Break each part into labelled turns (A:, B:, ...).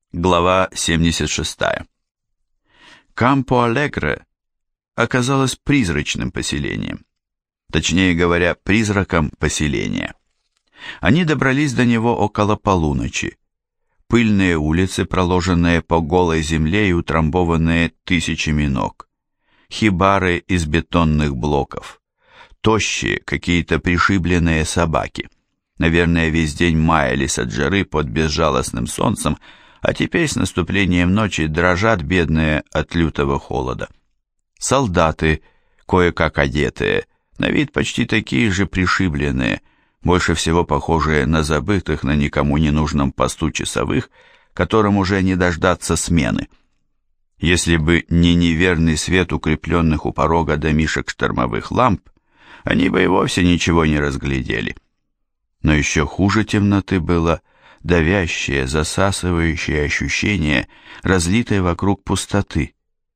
A: Глава 76. Кампо-Алегре оказалось призрачным поселением. Точнее говоря, призраком поселения. Они добрались до него около полуночи. Пыльные улицы, проложенные по голой земле и утрамбованные тысячами ног. Хибары из бетонных блоков. Тощие, какие-то пришибленные собаки. Наверное, весь день маялись от жары под безжалостным солнцем, а теперь с наступлением ночи дрожат бедные от лютого холода. Солдаты, кое-как одетые, на вид почти такие же пришибленные, больше всего похожие на забытых на никому не нужном посту часовых, которым уже не дождаться смены. Если бы не неверный свет укрепленных у порога домишек штормовых ламп, они бы и вовсе ничего не разглядели. Но еще хуже темноты было давящее, засасывающее ощущение разлитой вокруг пустоты.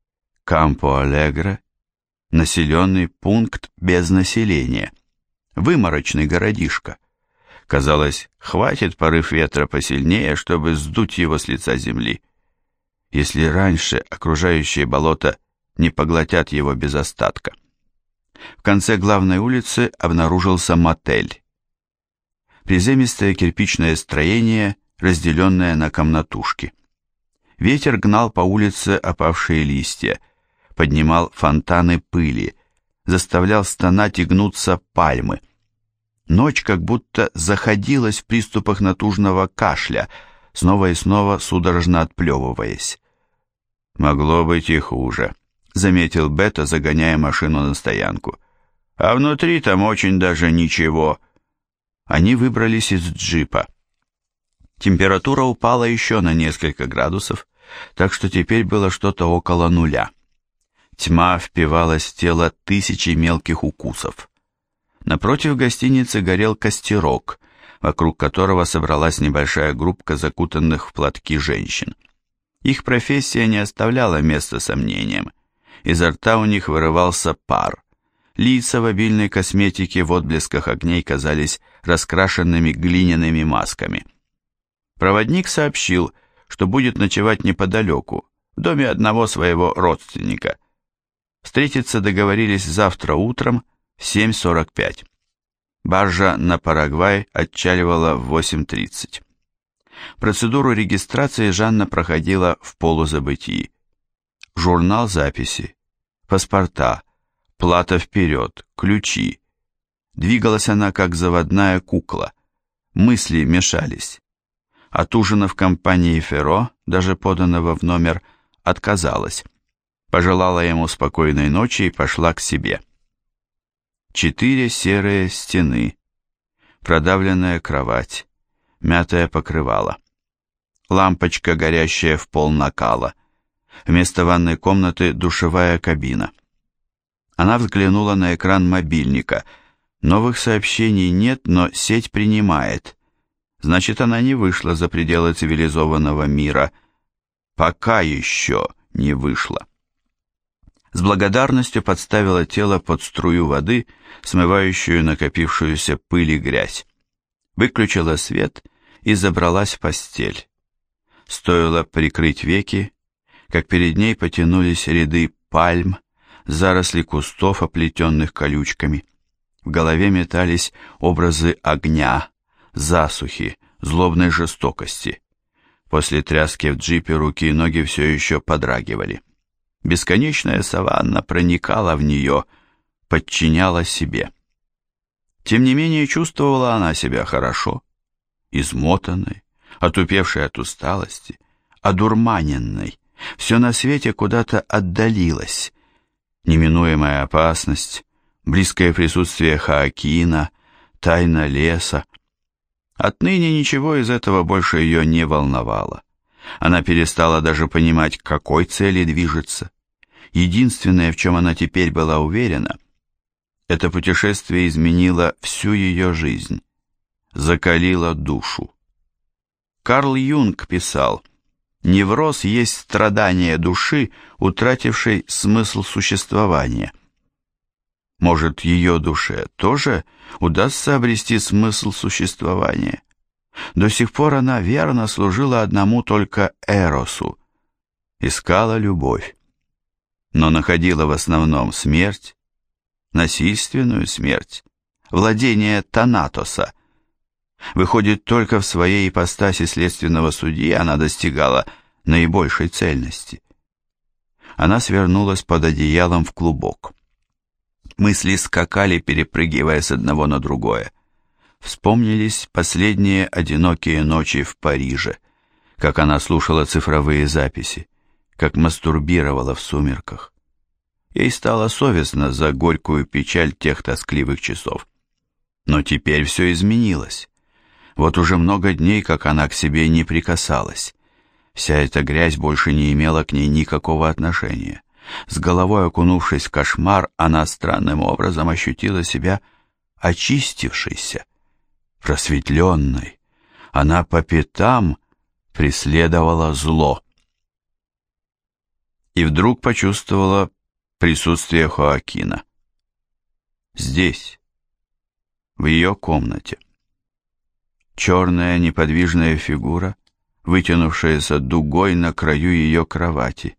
A: Кампо-Алегре — населенный пункт без населения, выморочный городишко. Казалось, хватит порыв ветра посильнее, чтобы сдуть его с лица земли. Если раньше окружающие болота не поглотят его без остатка. В конце главной улицы обнаружился мотель. Приземистое кирпичное строение, разделенное на комнатушки. Ветер гнал по улице опавшие листья, поднимал фонтаны пыли, заставлял стонать и гнуться пальмы. Ночь как будто заходилась в приступах натужного кашля, снова и снова судорожно отплевываясь. «Могло быть и хуже», — заметил Бетта, загоняя машину на стоянку. «А внутри там очень даже ничего». Они выбрались из джипа. Температура упала еще на несколько градусов, так что теперь было что-то около нуля. Тьма впивалась в тело тысячи мелких укусов. Напротив гостиницы горел костерок, вокруг которого собралась небольшая группка закутанных в платки женщин. Их профессия не оставляла места сомнениям. Изо рта у них вырывался пар. Лица в обильной косметике в отблесках огней казались раскрашенными глиняными масками. Проводник сообщил, что будет ночевать неподалеку, в доме одного своего родственника. Встретиться договорились завтра утром в 7:45. Баржа на Парагвай отчаливала в 8:30. Процедуру регистрации Жанна проходила в полузабытии. Журнал записи, паспорта, плата вперед, ключи. Двигалась она, как заводная кукла. Мысли мешались. От ужина в компании Ферро, даже поданного в номер, отказалась. Пожелала ему спокойной ночи и пошла к себе. 4 серые стены, продавленная кровать, мятое покрывало. Лампочка, горящая в пол накала. Вместо ванной комнаты душевая кабина. Она взглянула на экран мобильника. Новых сообщений нет, но сеть принимает. Значит, она не вышла за пределы цивилизованного мира. Пока еще не вышла. С благодарностью подставила тело под струю воды, смывающую накопившуюся пыль и грязь. Выключила свет и забралась в постель. Стоило прикрыть веки, как перед ней потянулись ряды пальм, заросли кустов, оплетенных колючками. В голове метались образы огня, засухи, злобной жестокости. После тряски в джипе руки и ноги все еще подрагивали. Бесконечная саванна проникала в нее, подчиняла себе. Тем не менее чувствовала она себя хорошо, измотанной, отупевшей от усталости, одурманенной. Все на свете куда-то отдалилось. Неминуемая опасность, близкое присутствие Хоакина, тайна леса. Отныне ничего из этого больше ее не волновало. Она перестала даже понимать, к какой цели движется. Единственное, в чем она теперь была уверена, это путешествие изменило всю ее жизнь, закалило душу. Карл Юнг писал: «Невроз есть страдание души, утратившей смысл существования». Может, ее душе тоже удастся обрести смысл существования? До сих пор она верно служила одному только Эросу, искала любовь, но находила в основном смерть, насильственную смерть, владение Танатоса. Выходит, только в своей ипостаси следственного судьи она достигала наибольшей цельности. Она свернулась под одеялом в клубок. Мысли скакали, перепрыгивая с одного на другое. Вспомнились последние одинокие ночи в Париже, как она слушала цифровые записи, как мастурбировала в сумерках. Ей стало совестно за горькую печаль тех тоскливых часов. Но теперь все изменилось. Вот уже много дней, как она к себе не прикасалась. Вся эта грязь больше не имела к ней никакого отношения. С головой окунувшись в кошмар, она странным образом ощутила себя очистившейся, просветленной. Она по пятам преследовала зло. И вдруг почувствовала присутствие Хоакина. Здесь, в ее комнате. Черная неподвижная фигура, вытянувшаяся дугой на краю ее кровати.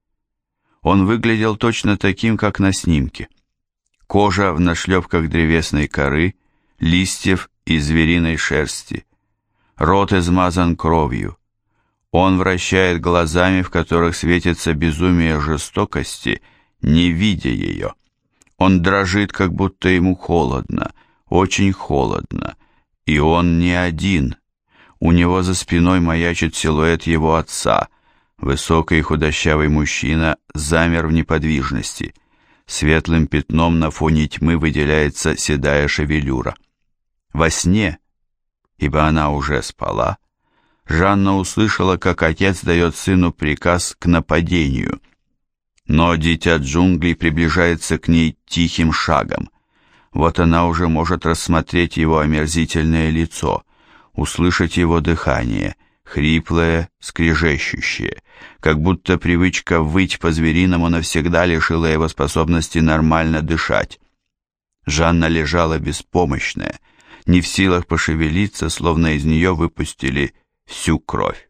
A: Он выглядел точно таким, как на снимке. Кожа в нашлепках древесной коры, листьев и звериной шерсти. Рот измазан кровью. Он вращает глазами, в которых светится безумие жестокости, не видя ее. Он дрожит, как будто ему холодно, очень холодно. И он не один. У него за спиной маячит силуэт его отца. Высокий и худощавый мужчина замер в неподвижности. Светлым пятном на фоне тьмы выделяется седая шевелюра. Во сне, ибо она уже спала, Жанна услышала, как отец дает сыну приказ к нападению. Но дитя джунглей приближается к ней тихим шагом. Вот она уже может рассмотреть его омерзительное лицо, услышать его дыхание, хриплое, скрежещущее, как будто привычка выть по-звериному навсегда лишила его способности нормально дышать. Жанна лежала беспомощная, не в силах пошевелиться, словно из нее выпустили всю кровь.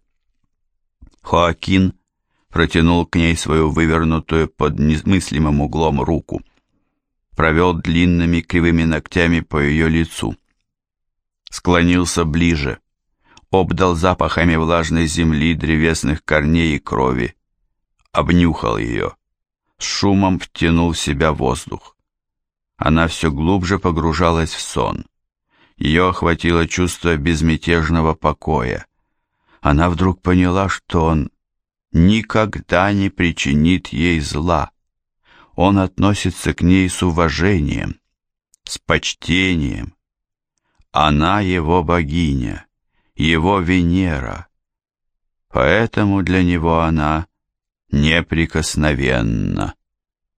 A: Хоакин протянул к ней свою вывернутую под немыслимым углом руку, провел длинными кривыми ногтями по ее лицу, склонился ближе, обдал запахами влажной земли, древесных корней и крови, обнюхал ее, с шумом втянул в себя воздух. Она все глубже погружалась в сон. Ее охватило чувство безмятежного покоя. Она вдруг поняла, что он никогда не причинит ей зла. Он относится к ней с уважением, с почтением. Она его богиня, его Венера. Поэтому для него она неприкосновенна.